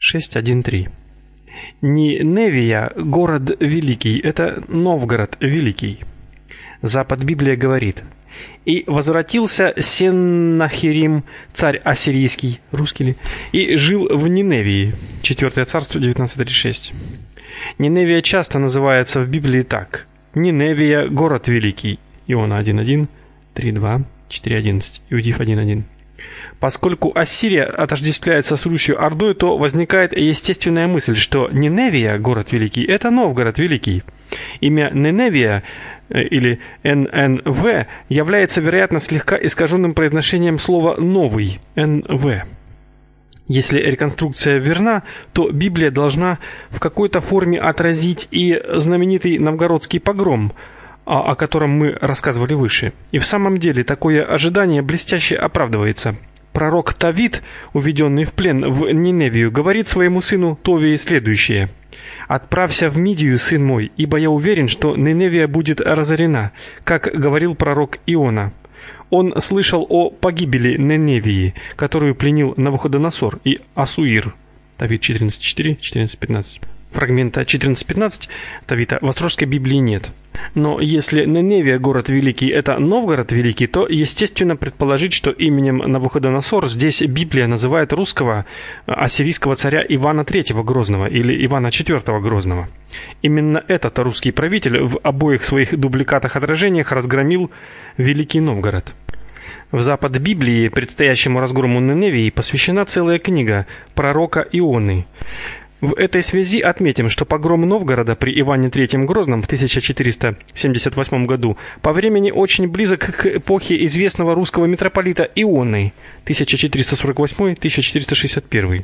6.1.3. Ниневия, город великий, это Новгород великий. Запад Библия говорит: «И возвратился Сеннахерим, царь ассирийский», русский ли, «и жил в Ниневии». 4 Царство 19.36. Ниневия часто называется в Библии так: Ниневия, город великий. Иона 1.1, 3.2, 4.11, Иудеев 1.1. Поскольку Ассирия отождествляется с Русью-Ордой, то возникает естественная мысль, что Ниневия, город великий, это Новгород великий. Имя Ниневия или ННВ является, вероятно, слегка искаженным произношением слова «новый» НВ. Если реконструкция верна, то Библия должна в какой-то форме отразить и знаменитый новгородский погром, о котором мы рассказывали выше. И в самом деле такое ожидание блестяще оправдывается. Пророк Тавид, уведенный в плен в Ниневию, говорит своему сыну Товии следующее: «Отправься в Мидию, сын мой, ибо я уверен, что Ниневия будет разорена, как говорил пророк Иона». Он слышал о погибели Ниневии, которую пленил Навуходоносор и Ассуир. Тавид 14.4, 14.15. Фрагмента 14.15 Тавита в Острожской Библии нет. Но если Ниневия, город великий, это Новгород великий, то естественно предположить, что именем Навуходоносор здесь Библия называет русского ассирийского царя Ивана III Грозного или Ивана IV Грозного. Именно этот русский правитель в обоих своих дубликатах-отражениях разгромил Великий Новгород. В Запад Библии предстоящему разгрому Ниневии посвящена целая книга пророка Ионы. В этой связи отметим, что погром Новгорода при Иване III Грозном в 1478 году по времени очень близок к эпохе известного русского митрополита Ионы 1448-1461.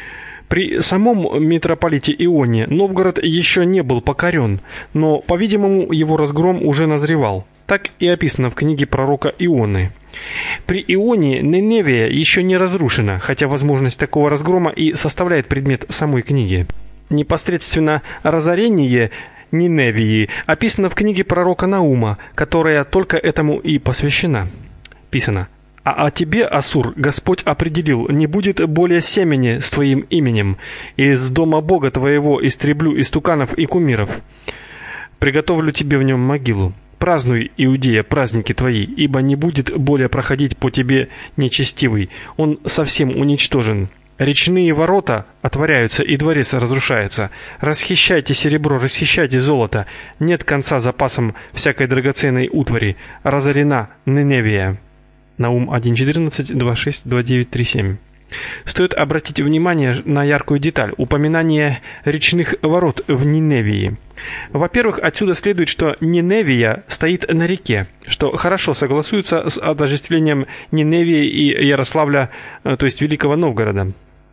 При самом митрополите Ионе Новгород еще не был покорен, но, по-видимому, его разгром уже назревал. Так и описано в книге пророка Ионы. При Ионе Ниневия еще не разрушена, хотя возможность такого разгрома и составляет предмет самой книги. Непосредственно разорение Ниневии описано в книге пророка Наума, которая только этому и посвящена. Писано: «А о тебе, Ассур, Господь определил: не будет более семени с твоим именем, и из дома Бога твоего истреблю истуканов и кумиров. Приготовлю тебе в нем могилу. Празднуй, Иудея, праздники твои, ибо не будет более проходить по тебе нечестивый, он совсем уничтожен. Речные ворота отворяются, и дворец разрушается. Расхищайте серебро, расхищайте золото. Нет конца запасам всякой драгоценной утвари. Разорена Ниневия». Наум 1.14, 2.6, 2.9, 3.7. Стоит обратить внимание на яркую деталь – упоминание речных ворот в Ниневии. Во-первых, отсюда следует, что Ниневия стоит на реке, что хорошо согласуется с отождествлением Ниневии и Ярославля, то есть Великого Новгорода.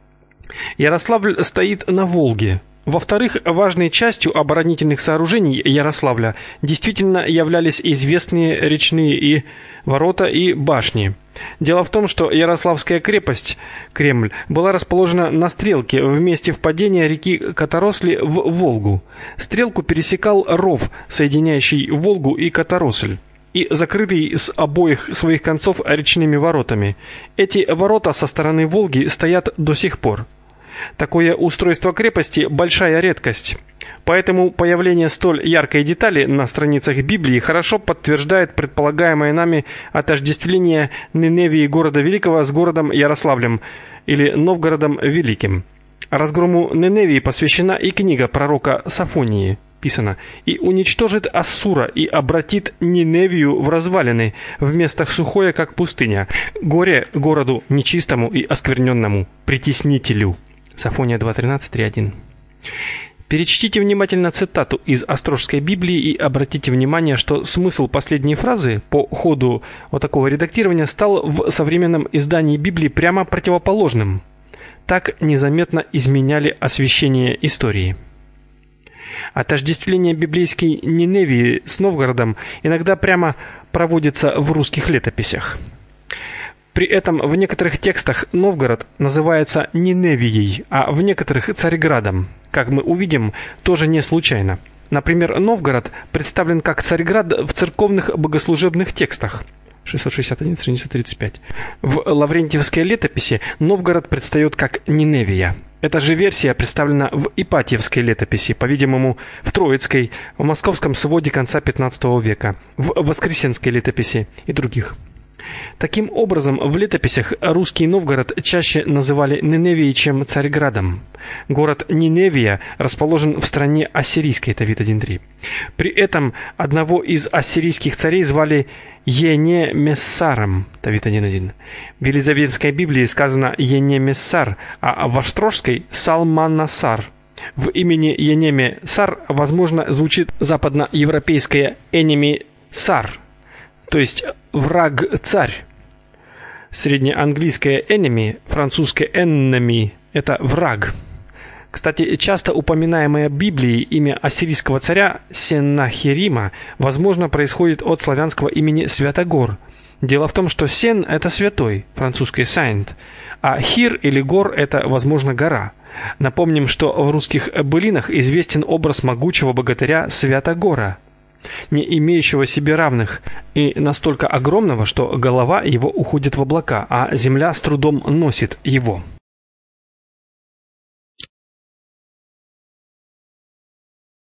Ярославль стоит на Волге. Во-вторых, важной частью оборонительных сооружений Ярославля действительно являлись известные речные и ворота и башни. Дело в том, что Ярославская крепость, Кремль, была расположена на стрелке в месте впадения реки Которосли в Волгу. Стрелку пересекал ров, соединяющий Волгу и Которосль, и закрытый с обоих своих концов речными воротами. Эти ворота со стороны Волги стоят до сих пор. Такое устройство крепости – большая редкость. Поэтому появление столь яркой детали на страницах Библии хорошо подтверждает предполагаемое нами отождествление Ниневии, города Великого, с городом Ярославлем или Новгородом Великим. Разгрому Ниневии посвящена и книга пророка Софонии. Писано: «И уничтожит Ассура, и обратит Ниневию в развалины, в местах сухое, как пустыня. Горе городу нечистому и оскверненному, притеснителю». Софония 2.13, 3.1. Перечтите внимательно цитату из Острожской Библии и обратите внимание, что смысл последней фразы по ходу вот такого редактирования стал в современном издании Библии прямо противоположным. Так незаметно изменяли освещение истории. Отождествление библейской Ниневии с Новгородом иногда прямо проводится в русских летописях. При этом в некоторых текстах Новгород называется Ниневией, а в некоторых Царьградом. Как мы увидим, тоже не случайно. Например, Новгород представлен как Царьград в церковных богослужебных текстах. 661, страница 35. В Лаврентьевской летописи Новгород предстает как Ниневия. Эта же версия представлена в Ипатьевской летописи, по-видимому, в Троицкой, в Московском своде конца XV века, в Воскресенской летописи и других. Таким образом, в летописях русский Новгород чаще называли Ниневией, чем Царьградом. Город Ниневия расположен в стране ассирийской, это вид 1.3. При этом одного из ассирийских царей звали Енемессаром, это вид 1.1. В Елизаветской Библии сказано Енемессар, а в Острожской Салманасар. В имени Енемессар, возможно, звучит западноевропейское enemy-сар, то есть враг-царь. Среднеанглийское enemy, французское enemy – это враг. Кстати, часто упоминаемое Библией имя ассирийского царя Сеннахерима, возможно, происходит от славянского имени Святогор. Дело в том, что Сен – это святой, французский saint, а Хир или Гор – это, возможно, гора. Напомним, что в русских былинах известен образ могучего богатыря Святогора, не имеющего себе равных, и настолько огромного, что голова его уходит в облака, а земля с трудом носит его.